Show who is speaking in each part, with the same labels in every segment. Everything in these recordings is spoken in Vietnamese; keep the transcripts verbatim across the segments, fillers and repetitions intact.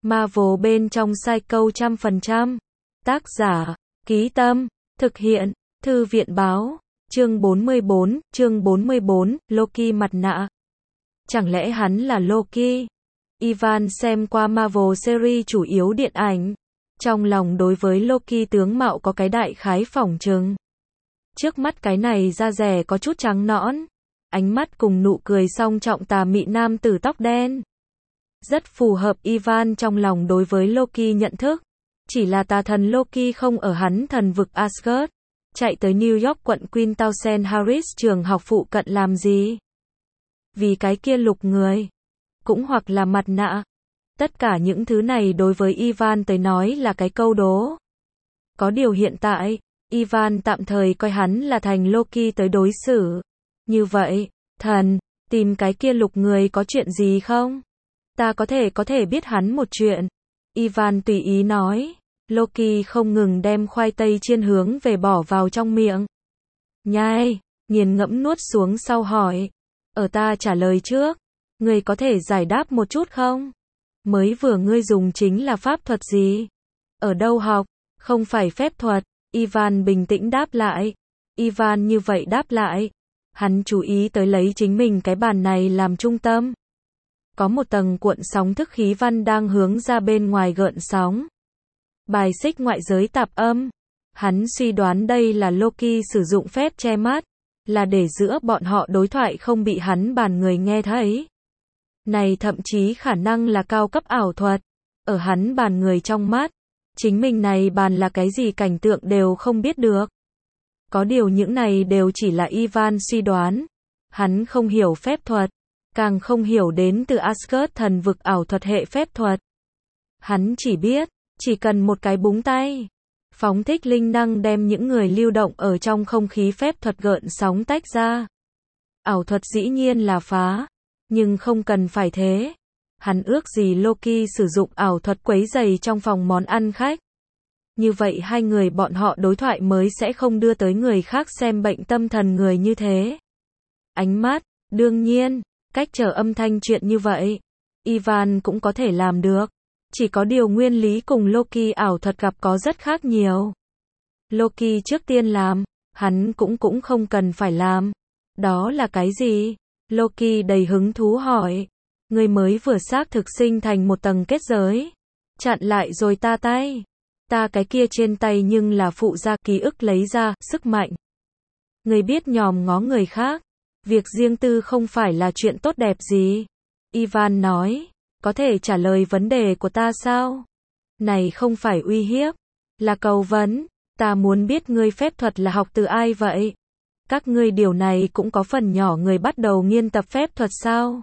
Speaker 1: Marvel bên trong Psycho trăm phần trăm. Tác giả, Ký Tâm, thực hiện, Thư viện Báo, chương bốn mươi bốn, chương bốn mươi bốn, Loki mặt nạ. Chẳng lẽ hắn là Loki? Ivan xem qua Marvel series chủ yếu điện ảnh. Trong lòng đối với Loki tướng mạo có cái đại khái phỏng chừng. Trước mắt cái này da rẻ có chút trắng nõn. Ánh mắt cùng nụ cười song trọng tà mị nam tử tóc đen. Rất phù hợp Ivan trong lòng đối với Loki nhận thức. Chỉ là tà thần Loki không ở hắn thần vực Asgard. Chạy tới New York quận Queen Townsend Harris trường học phụ cận làm gì? Vì cái kia lục người. Cũng hoặc là mặt nạ. Tất cả những thứ này đối với Ivan tới nói là cái câu đố. Có điều hiện tại, Ivan tạm thời coi hắn là thành Loki tới đối xử. Như vậy, thần, tìm cái kia lục người có chuyện gì không? Ta có thể có thể biết hắn một chuyện. Ivan tùy ý nói. Loki không ngừng đem khoai tây chiên hướng về bỏ vào trong miệng. Nhai, nghiền ngẫm nuốt xuống sau hỏi. Ở ta trả lời trước. Ngươi có thể giải đáp một chút không? Mới vừa ngươi dùng chính là pháp thuật gì? Ở đâu học? Không phải phép thuật. Ivan bình tĩnh đáp lại. Ivan như vậy đáp lại. Hắn chú ý tới lấy chính mình cái bàn này làm trung tâm. Có một tầng cuộn sóng thức khí văn đang hướng ra bên ngoài gợn sóng. Bài xích ngoại giới tạp âm. Hắn suy đoán đây là Loki sử dụng phép che mắt. Là để giữa bọn họ đối thoại không bị hắn bàn người nghe thấy. Này thậm chí khả năng là cao cấp ảo thuật. Ở hắn bàn người trong mắt. Chính mình này bàn là cái gì cảnh tượng đều không biết được. Có điều những này đều chỉ là Ivan suy đoán. Hắn không hiểu phép thuật. Càng không hiểu đến từ Asgard thần vực ảo thuật hệ phép thuật. Hắn chỉ biết, chỉ cần một cái búng tay. Phóng thích linh năng đem những người lưu động ở trong không khí phép thuật gợn sóng tách ra. Ảo thuật dĩ nhiên là phá. Nhưng không cần phải thế. Hắn ước gì Loki sử dụng ảo thuật quấy rầy trong phòng món ăn khách. Như vậy hai người bọn họ đối thoại mới sẽ không đưa tới người khác xem bệnh tâm thần người như thế. Ánh mắt, đương nhiên, cách trở âm thanh chuyện như vậy. Ivan cũng có thể làm được. Chỉ có điều nguyên lý cùng Loki ảo thuật gặp có rất khác nhiều. Loki trước tiên làm, hắn cũng cũng không cần phải làm. Đó là cái gì? Loki đầy hứng thú hỏi. Người mới vừa xác thực sinh thành một tầng kết giới. Chặn lại rồi ta tay. Ta cái kia trên tay nhưng là phụ ra ký ức lấy ra, sức mạnh. Người biết nhòm ngó người khác. Việc riêng tư không phải là chuyện tốt đẹp gì. Ivan nói. Có thể trả lời vấn đề của ta sao? Này không phải uy hiếp. Là cầu vấn. Ta muốn biết ngươi phép thuật là học từ ai vậy? Các ngươi điều này cũng có phần nhỏ người bắt đầu nghiên tập phép thuật sao?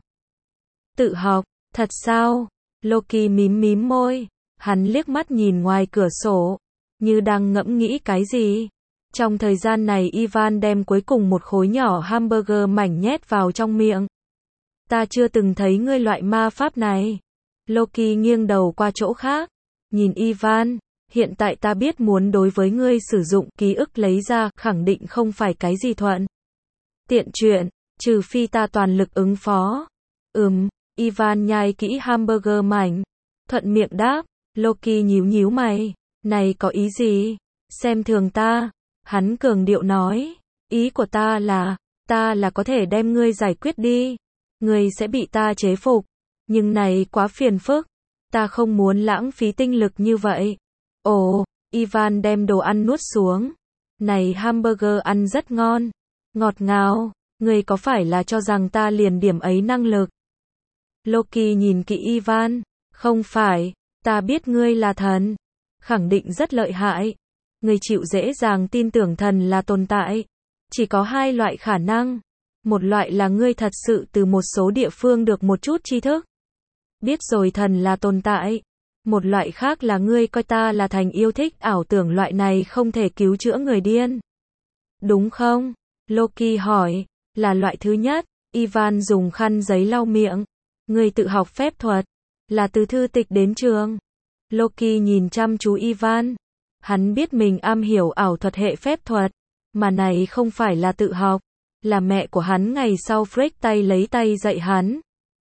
Speaker 1: Tự học, thật sao? Loki mím mím môi. Hắn liếc mắt nhìn ngoài cửa sổ. Như đang ngẫm nghĩ cái gì? Trong thời gian này Ivan đem cuối cùng một khối nhỏ hamburger mảnh nhét vào trong miệng. Ta chưa từng thấy ngươi loại ma pháp này. Loki nghiêng đầu qua chỗ khác. Nhìn Ivan. Hiện tại ta biết muốn đối với ngươi sử dụng ký ức lấy ra, khẳng định không phải cái gì thuận tiện chuyện, trừ phi ta toàn lực ứng phó. Ừm, Ivan nhai kỹ hamburger mảnh. Thuận miệng đáp. Loki nhíu nhíu mày. Này có ý gì? Xem thường ta. Hắn cường điệu nói. Ý của ta là, ta là có thể đem ngươi giải quyết đi. Ngươi sẽ bị ta chế phục. Nhưng này quá phiền phức. Ta không muốn lãng phí tinh lực như vậy. Ồ, Ivan đem đồ ăn nuốt xuống. Này hamburger ăn rất ngon. Ngọt ngào. Ngươi có phải là cho rằng ta liền điểm ấy năng lực? Loki nhìn kỹ Ivan. Không phải. Ta biết ngươi là thần. Khẳng định rất lợi hại. Ngươi chịu dễ dàng tin tưởng thần là tồn tại. Chỉ có hai loại khả năng. Một loại là ngươi thật sự từ một số địa phương được một chút tri thức. Biết rồi thần là tồn tại. Một loại khác là ngươi coi ta là thành yêu thích ảo tưởng loại này không thể cứu chữa người điên. Đúng không? Loki hỏi. Là loại thứ nhất. Ivan dùng khăn giấy lau miệng. Ngươi tự học phép thuật. Là từ thư tịch đến trường. Loki nhìn chăm chú Ivan. Hắn biết mình am hiểu ảo thuật hệ phép thuật. Mà này không phải là tự học. Là mẹ của hắn ngày sau Freak tay lấy tay dạy hắn.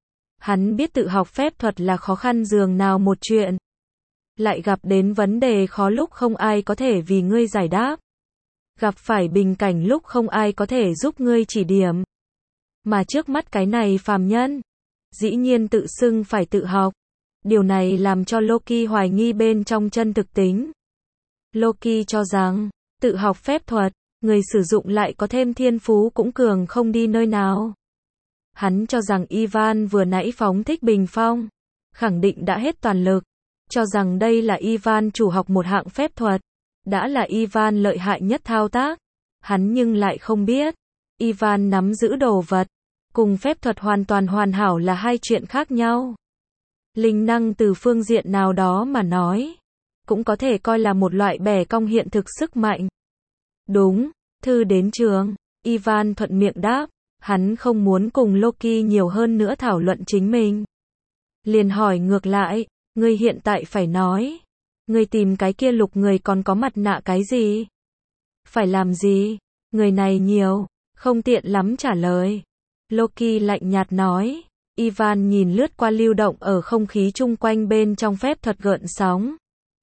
Speaker 1: Hắn biết tự học phép thuật là khó khăn dường nào một chuyện. Lại gặp đến vấn đề khó lúc không ai có thể vì ngươi giải đáp. Gặp phải bình cảnh lúc không ai có thể giúp ngươi chỉ điểm. Mà trước mắt cái này phàm nhân, dĩ nhiên tự xưng phải tự học. Điều này làm cho Loki hoài nghi bên trong chân thực tính. Loki cho rằng, tự học phép thuật, người sử dụng lại có thêm thiên phú cũng cường không đi nơi nào. Hắn cho rằng Ivan vừa nãy phóng thích bình phong, khẳng định đã hết toàn lực, cho rằng đây là Ivan chủ học một hạng phép thuật, đã là Ivan lợi hại nhất thao tác. Hắn nhưng lại không biết, Ivan nắm giữ đồ vật, cùng phép thuật hoàn toàn hoàn hảo là hai chuyện khác nhau. Linh năng từ phương diện nào đó mà nói, cũng có thể coi là một loại bẻ cong hiện thực sức mạnh. Đúng, thư đến trường, Ivan thuận miệng đáp, hắn không muốn cùng Loki nhiều hơn nữa thảo luận chính mình. Liền hỏi ngược lại, ngươi hiện tại phải nói, ngươi tìm cái kia lục người còn có mặt nạ cái gì? Phải làm gì? Người này nhiều, không tiện lắm trả lời. Loki lạnh nhạt nói. Ivan nhìn lướt qua lưu động ở không khí chung quanh bên trong phép thuật gợn sóng.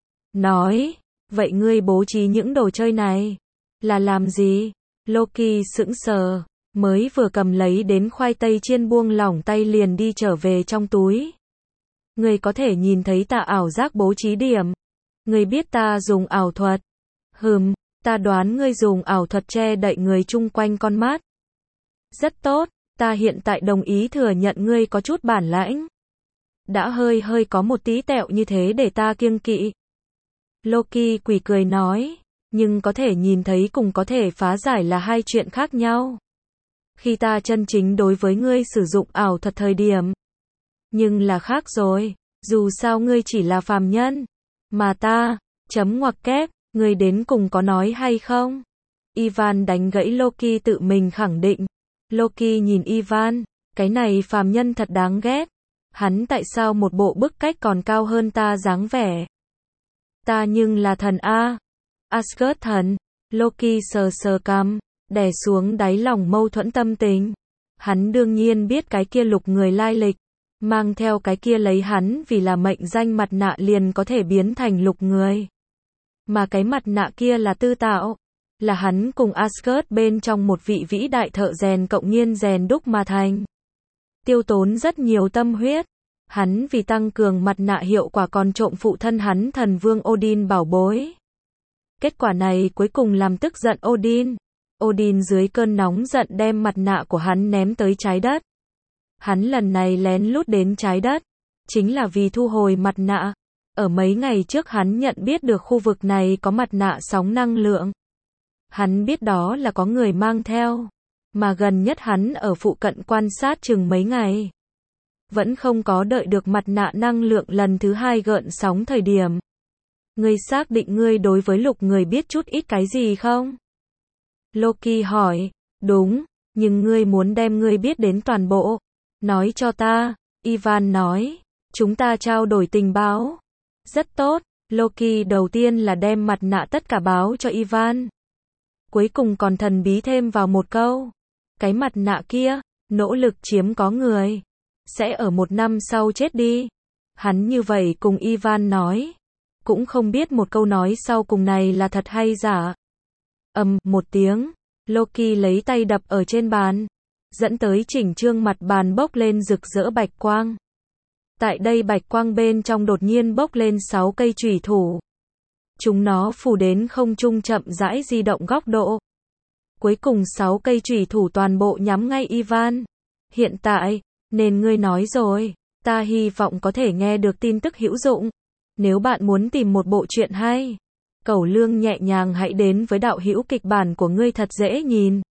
Speaker 1: Nói, vậy ngươi bố trí những đồ chơi này, là làm gì? Loki sững sờ, mới vừa cầm lấy đến khoai tây chiên buông lỏng tay liền đi trở về trong túi. Ngươi có thể nhìn thấy ta ảo giác bố trí điểm. Ngươi biết ta dùng ảo thuật. Hừm, ta đoán ngươi dùng ảo thuật che đậy người chung quanh con mắt. Rất tốt. Ta hiện tại đồng ý thừa nhận ngươi có chút bản lãnh. Đã hơi hơi có một tí tẹo như thế để ta kiêng kỵ. Loki quỷ cười nói, nhưng có thể nhìn thấy cùng có thể phá giải là hai chuyện khác nhau. Khi ta chân chính đối với ngươi sử dụng ảo thuật thời điểm, nhưng là khác rồi, dù sao ngươi chỉ là phàm nhân, mà ta, chấm ngoặc kép, ngươi đến cùng có nói hay không? Ivan đánh gãy Loki tự mình khẳng định. Loki nhìn Ivan, cái này phàm nhân thật đáng ghét. Hắn tại sao một bộ bức cách còn cao hơn ta dáng vẻ? Ta nhưng là thần A. Asgard thần. Loki sờ sờ cằm, đè xuống đáy lòng mâu thuẫn tâm tình. Hắn đương nhiên biết cái kia lục người lai lịch. Mang theo cái kia lấy hắn vì là mệnh danh mặt nạ liền có thể biến thành lục người. Mà cái mặt nạ kia là tư tạo. Là hắn cùng Asgard bên trong một vị vĩ đại thợ rèn cộng nhiên rèn đúc mà thành. Tiêu tốn rất nhiều tâm huyết. Hắn vì tăng cường mặt nạ hiệu quả còn trộm phụ thân hắn thần vương Odin bảo bối. Kết quả này cuối cùng làm tức giận Odin. Odin dưới cơn nóng giận đem mặt nạ của hắn ném tới trái đất. Hắn lần này lén lút đến trái đất, chính là vì thu hồi mặt nạ. Ở mấy ngày trước hắn nhận biết được khu vực này có mặt nạ sóng năng lượng. Hắn biết đó là có người mang theo, mà gần nhất hắn ở phụ cận quan sát chừng mấy ngày. Vẫn không có đợi được mặt nạ năng lượng lần thứ hai gợn sóng thời điểm. Ngươi xác định ngươi đối với lục người biết chút ít cái gì không? Loki hỏi, đúng, nhưng ngươi muốn đem ngươi biết đến toàn bộ. Nói cho ta, Ivan nói, chúng ta trao đổi tình báo. Rất tốt, Loki đầu tiên là đem mặt nạ tất cả báo cho Ivan. Cuối cùng còn thần bí thêm vào một câu. Cái mặt nạ kia, nỗ lực chiếm có người, sẽ ở một năm sau chết đi. Hắn như vậy cùng Ivan nói. Cũng không biết một câu nói sau cùng này là thật hay giả. Ầm, một tiếng, Loki lấy tay đập ở trên bàn, dẫn tới chỉnh trương mặt bàn bốc lên rực rỡ bạch quang. Tại đây bạch quang bên trong đột nhiên bốc lên sáu cây chủy thủ. Chúng nó phủ đến không trung chậm rãi di động góc độ. Cuối cùng sáu cây chủy thủ toàn bộ nhắm ngay Ivan. Hiện tại, nên ngươi nói rồi, ta hy vọng có thể nghe được tin tức hữu dụng. Nếu bạn muốn tìm một bộ truyện hay, Cẩu Lương nhẹ nhàng hãy đến với đạo hữu kịch bản của ngươi thật dễ nhìn.